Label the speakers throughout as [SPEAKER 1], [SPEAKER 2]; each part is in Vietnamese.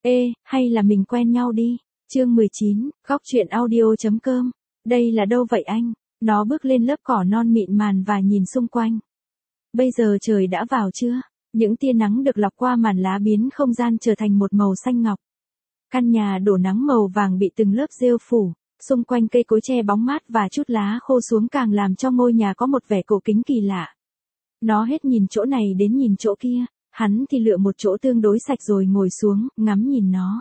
[SPEAKER 1] Ê, hay là mình quen nhau đi. Chương 19, góc truyện audio.com. Đây là đâu vậy anh? Nó bước lên lớp cỏ non mịn màn và nhìn xung quanh. Bây giờ trời đã vào chưa? Những tia nắng được lọc qua màn lá biến không gian trở thành một màu xanh ngọc. Căn nhà đổ nắng màu vàng bị từng lớp rêu phủ, xung quanh cây cối che bóng mát và chút lá khô xuống càng làm cho ngôi nhà có một vẻ cổ kính kỳ lạ. Nó hết nhìn chỗ này đến nhìn chỗ kia, hắn thì lựa một chỗ tương đối sạch rồi ngồi xuống, ngắm nhìn nó.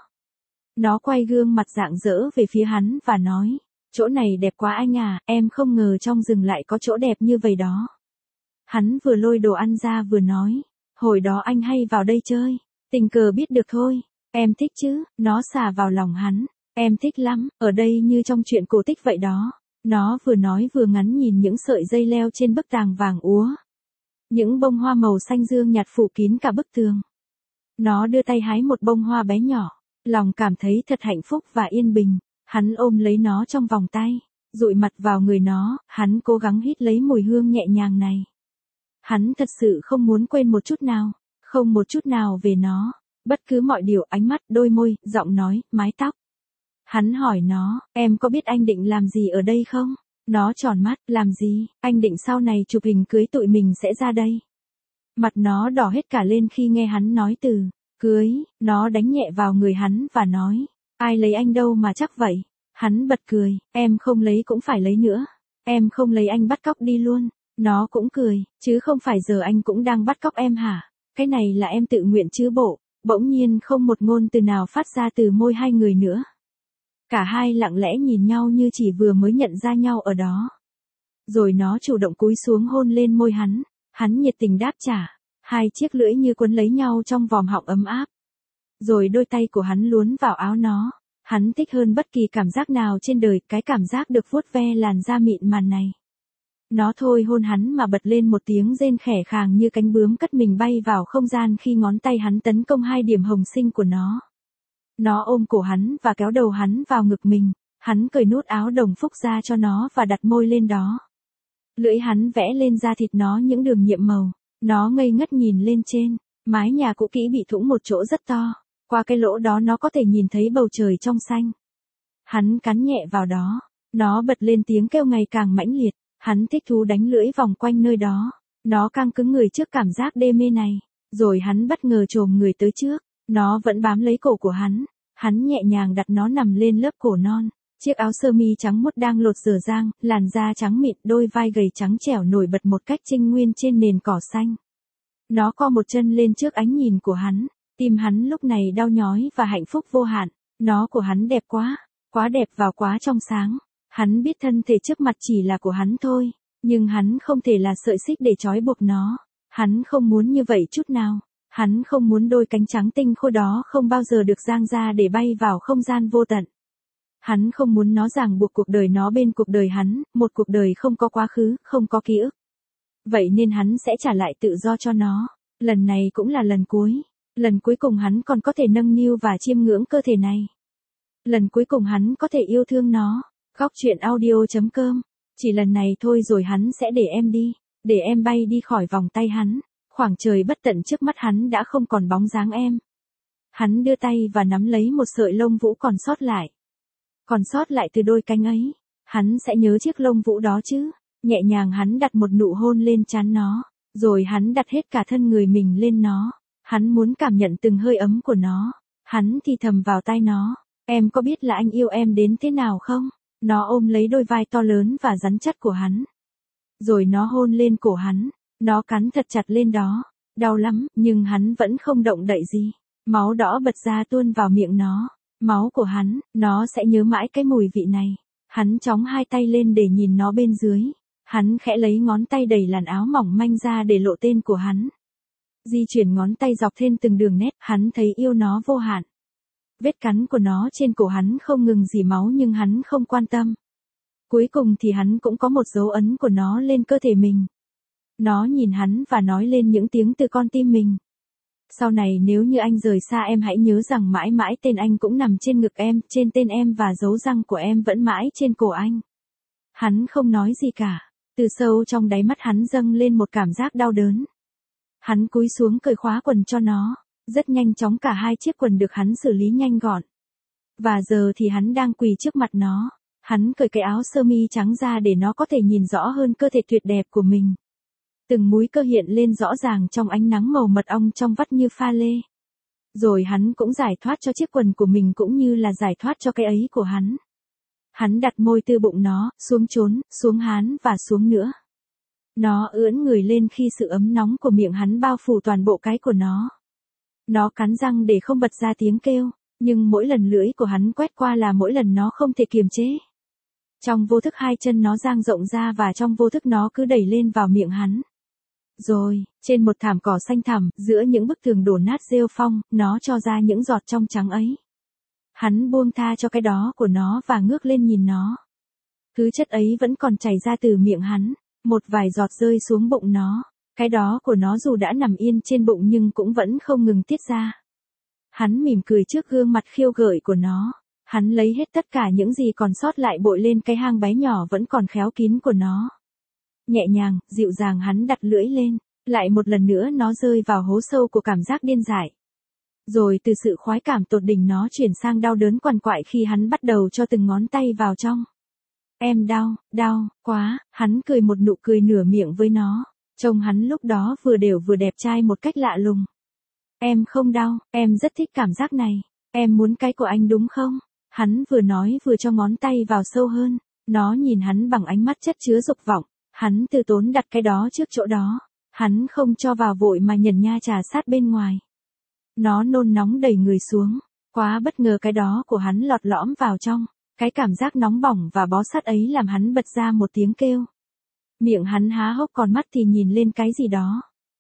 [SPEAKER 1] Nó quay gương mặt rạng rỡ về phía hắn và nói, chỗ này đẹp quá anh à, em không ngờ trong rừng lại có chỗ đẹp như vậy đó. Hắn vừa lôi đồ ăn ra vừa nói, hồi đó anh hay vào đây chơi, tình cờ biết được thôi, em thích chứ, nó xả vào lòng hắn, em thích lắm, ở đây như trong chuyện cổ tích vậy đó. Nó vừa nói vừa ngắm nhìn những sợi dây leo trên bức tường vàng úa. Những bông hoa màu xanh dương nhạt phủ kín cả bức tường. Nó đưa tay hái một bông hoa bé nhỏ, lòng cảm thấy thật hạnh phúc và yên bình, hắn ôm lấy nó trong vòng tay, dụi mặt vào người nó, hắn cố gắng hít lấy mùi hương nhẹ nhàng này. Hắn thật sự không muốn quên một chút nào, không một chút nào về nó, bất cứ mọi điều, ánh mắt, đôi môi, giọng nói, mái tóc. Hắn hỏi nó, em có biết anh định làm gì ở đây không? Nó tròn mắt, làm gì, anh định sau này chụp hình cưới tụi mình sẽ ra đây. Mặt nó đỏ hết cả lên khi nghe hắn nói từ cưới, nó đánh nhẹ vào người hắn và nói, ai lấy anh đâu mà chắc vậy. Hắn bật cười, em không lấy cũng phải lấy nữa, em không lấy anh bắt cóc đi luôn. Nó cũng cười, chứ không phải giờ anh cũng đang bắt cóc em hả? Cái này là em tự nguyện chứ bộ. Bỗng nhiên không một ngôn từ nào phát ra từ môi hai người nữa. Cả hai lặng lẽ nhìn nhau như chỉ vừa mới nhận ra nhau ở đó. Rồi nó chủ động cúi xuống hôn lên môi hắn nhiệt tình đáp trả, hai chiếc lưỡi như quấn lấy nhau trong vòm họng ấm áp. Rồi đôi tay của hắn luồn vào áo nó, hắn thích hơn bất kỳ cảm giác nào trên đời, cái cảm giác được vuốt ve làn da mịn màn này. Nó thôi hôn hắn mà bật lên một tiếng rên khẽ khàng như cánh bướm cất mình bay vào không gian khi ngón tay hắn tấn công hai điểm hồng sinh của nó. Nó ôm cổ hắn và kéo đầu hắn vào ngực mình, hắn cởi nút áo đồng phúc ra cho nó và đặt môi lên đó. Lưỡi hắn vẽ lên da thịt nó những đường nhiệm màu, nó ngây ngất nhìn lên trên, mái nhà cũ kỹ bị thủng một chỗ rất to, qua cái lỗ đó nó có thể nhìn thấy bầu trời trong xanh. Hắn cắn nhẹ vào đó, nó bật lên tiếng kêu ngày càng mãnh liệt, hắn thích thú đánh lưỡi vòng quanh nơi đó, nó căng cứng người trước cảm giác đê mê này, rồi hắn bất ngờ chồm người tới trước. Nó vẫn bám lấy cổ của hắn nhẹ nhàng đặt nó nằm lên lớp cổ non, chiếc áo sơ mi trắng muốt đang lột dở dang, làn da trắng mịn, đôi vai gầy trắng trẻo nổi bật một cách trinh nguyên trên nền cỏ xanh. Nó co một chân lên trước ánh nhìn của hắn, tim hắn lúc này đau nhói và hạnh phúc vô hạn, nó của hắn đẹp quá, quá đẹp và quá trong sáng. Hắn biết thân thể trước mặt chỉ là của hắn thôi, nhưng hắn không thể là sợi xích để trói buộc nó, hắn không muốn như vậy chút nào. Hắn không muốn đôi cánh trắng tinh khôi đó không bao giờ được dang ra để bay vào không gian vô tận. Hắn không muốn nó ràng buộc cuộc đời nó bên cuộc đời hắn, một cuộc đời không có quá khứ, không có ký ức. Vậy nên hắn sẽ trả lại tự do cho nó. Lần này cũng là lần cuối. Lần cuối cùng hắn còn có thể nâng niu và chiêm ngưỡng cơ thể này. Lần cuối cùng hắn có thể yêu thương nó. Góc truyện audio.com. Chỉ lần này thôi rồi hắn sẽ để em đi. Để em bay đi khỏi vòng tay hắn. Khoảng trời bất tận trước mắt hắn đã không còn bóng dáng em. Hắn đưa tay và nắm lấy một sợi lông vũ còn sót lại. Còn sót lại từ đôi cánh ấy. Hắn sẽ nhớ chiếc lông vũ đó chứ. Nhẹ nhàng hắn đặt một nụ hôn lên trán nó. Rồi hắn đặt hết cả thân người mình lên nó. Hắn muốn cảm nhận từng hơi ấm của nó. Hắn thì thầm vào tai nó. Em có biết là anh yêu em đến thế nào không? Nó ôm lấy đôi vai to lớn và rắn chắc của hắn. Rồi nó hôn lên cổ hắn. Nó cắn thật chặt lên đó, đau lắm, nhưng hắn vẫn không động đậy gì. Máu đỏ bật ra tuôn vào miệng nó, máu của hắn, nó sẽ nhớ mãi cái mùi vị này. Hắn chóng hai tay lên để nhìn nó bên dưới. Hắn khẽ lấy ngón tay đẩy làn áo mỏng manh ra để lộ tên của hắn. Di chuyển ngón tay dọc thêm từng đường nét, hắn thấy yêu nó vô hạn. Vết cắn của nó trên cổ hắn không ngừng rỉ máu nhưng hắn không quan tâm. Cuối cùng thì hắn cũng có một dấu ấn của nó lên cơ thể mình. Nó nhìn hắn và nói lên những tiếng từ con tim mình. Sau này nếu như anh rời xa em hãy nhớ rằng mãi mãi tên anh cũng nằm trên ngực em, trên tên em và dấu răng của em vẫn mãi trên cổ anh. Hắn không nói gì cả. Từ sâu trong đáy mắt hắn dâng lên một cảm giác đau đớn. Hắn cúi xuống cởi khóa quần cho nó. Rất nhanh chóng cả hai chiếc quần được hắn xử lý nhanh gọn. Và giờ thì hắn đang quỳ trước mặt nó. Hắn cởi cái áo sơ mi trắng ra để nó có thể nhìn rõ hơn cơ thể tuyệt đẹp của mình. Từng múi cơ hiện lên rõ ràng trong ánh nắng màu mật ong trong vắt như pha lê. Rồi hắn cũng giải thoát cho chiếc quần của mình cũng như là giải thoát cho cái ấy của hắn. Hắn đặt môi từ bụng nó, xuống trốn, xuống hán và xuống nữa. Nó ưỡn người lên khi sự ấm nóng của miệng hắn bao phủ toàn bộ cái của nó. Nó cắn răng để không bật ra tiếng kêu, nhưng mỗi lần lưỡi của hắn quét qua là mỗi lần nó không thể kiềm chế. Trong vô thức hai chân nó dang rộng ra và trong vô thức nó cứ đẩy lên vào miệng hắn. Rồi, trên một thảm cỏ xanh thẳm, giữa những bức tường đổ nát rêu phong, nó cho ra những giọt trong trắng ấy. Hắn buông tha cho cái đó của nó và ngước lên nhìn nó. Thứ chất ấy vẫn còn chảy ra từ miệng hắn, một vài giọt rơi xuống bụng nó. Cái đó của nó dù đã nằm yên trên bụng nhưng cũng vẫn không ngừng tiết ra. Hắn mỉm cười trước gương mặt khiêu gợi của nó. Hắn lấy hết tất cả những gì còn sót lại bội lên cái hang bé nhỏ vẫn còn khéo kín của nó. Nhẹ nhàng, dịu dàng hắn đặt lưỡi lên. Lại một lần nữa nó rơi vào hố sâu của cảm giác điên dại. Rồi từ sự khoái cảm tột đỉnh nó chuyển sang đau đớn quằn quại khi hắn bắt đầu cho từng ngón tay vào trong. Em đau quá, hắn cười một nụ cười nửa miệng với nó. Trông hắn lúc đó vừa đều vừa đẹp trai một cách lạ lùng. Em không đau, em rất thích cảm giác này. Em muốn cái của anh đúng không? Hắn vừa nói vừa cho ngón tay vào sâu hơn. Nó nhìn hắn bằng ánh mắt chất chứa dục vọng. Hắn từ tốn đặt cái đó trước chỗ đó. Hắn không cho vào vội mà nhẩn nha trà sát bên ngoài. Nó nôn nóng đẩy người xuống. Quá bất ngờ cái đó của hắn lọt lõm vào trong. Cái cảm giác nóng bỏng và bó sát ấy làm hắn bật ra một tiếng kêu. Miệng hắn há hốc còn mắt thì nhìn lên cái gì đó.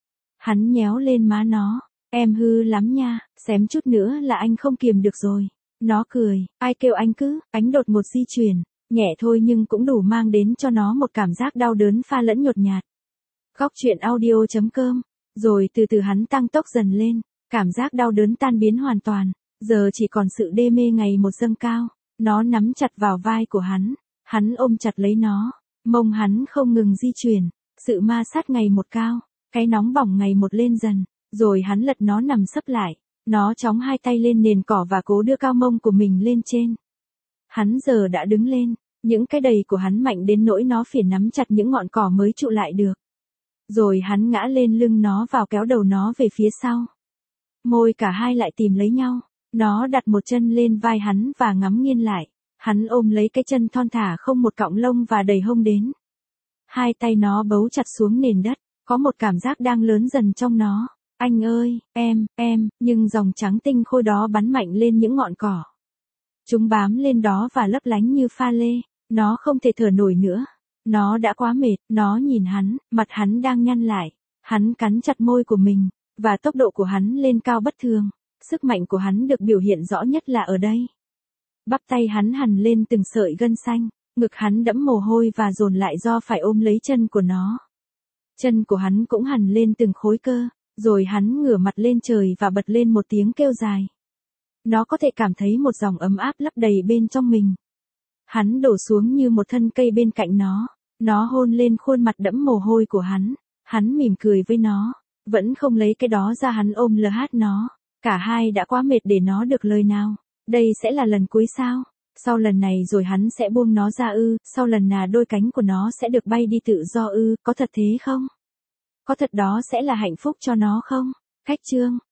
[SPEAKER 1] Hắn nhéo lên má nó. Em hư lắm nha, xém chút nữa là anh không kiềm được rồi. Nó cười, ai kêu anh cứ, ánh đột ngột di chuyển. Nhẹ thôi nhưng cũng đủ mang đến cho nó một cảm giác đau đớn pha lẫn nhột nhạt. Góc truyện audio.com. Rồi từ từ hắn tăng tốc dần lên. Cảm giác đau đớn tan biến hoàn toàn. Giờ chỉ còn sự đê mê ngày một dâng cao. Nó nắm chặt vào vai của hắn. Hắn ôm chặt lấy nó. Mông hắn không ngừng di chuyển. Sự ma sát ngày một cao. Cái nóng bỏng ngày một lên dần. Rồi hắn lật nó nằm sấp lại. Nó chóng hai tay lên nền cỏ và cố đưa cao mông của mình lên trên. Hắn giờ đã đứng lên. Những cái đầy của hắn mạnh đến nỗi nó phiền nắm chặt những ngọn cỏ mới trụ lại được. Rồi hắn ngã lên lưng nó vào kéo đầu nó về phía sau. Môi cả hai lại tìm lấy nhau. Nó đặt một chân lên vai hắn và ngắm nghiêng lại. Hắn ôm lấy cái chân thon thả không một cọng lông và đầy hông đến. Hai tay nó bấu chặt xuống nền đất. Có một cảm giác đang lớn dần trong nó. Anh ơi, em, nhưng dòng trắng tinh khôi đó bắn mạnh lên những ngọn cỏ. Chúng bám lên đó và lấp lánh như pha lê. Nó không thể thở nổi nữa. Nó đã quá mệt, nó nhìn hắn, mặt hắn đang nhăn lại. Hắn cắn chặt môi của mình, và tốc độ của hắn lên cao bất thường. Sức mạnh của hắn được biểu hiện rõ nhất là ở đây. Bắp tay hắn hằn lên từng sợi gân xanh, ngực hắn đẫm mồ hôi và dồn lại do phải ôm lấy chân của nó. Chân của hắn cũng hằn lên từng khối cơ, rồi hắn ngửa mặt lên trời và bật lên một tiếng kêu dài. Nó có thể cảm thấy một dòng ấm áp lấp đầy bên trong mình. Hắn đổ xuống như một thân cây bên cạnh nó. Nó hôn lên khuôn mặt đẫm mồ hôi của hắn. Hắn mỉm cười với nó. Vẫn không lấy cái đó ra hắn ôm lờ hát nó. Cả hai đã quá mệt để nó được lời nào. Đây sẽ là lần cuối sao? Sau lần này rồi hắn sẽ buông nó ra ư? Sau lần nào đôi cánh của nó sẽ được bay đi tự do ư? Có thật thế không? Có thật đó sẽ là hạnh phúc cho nó không? Khách chương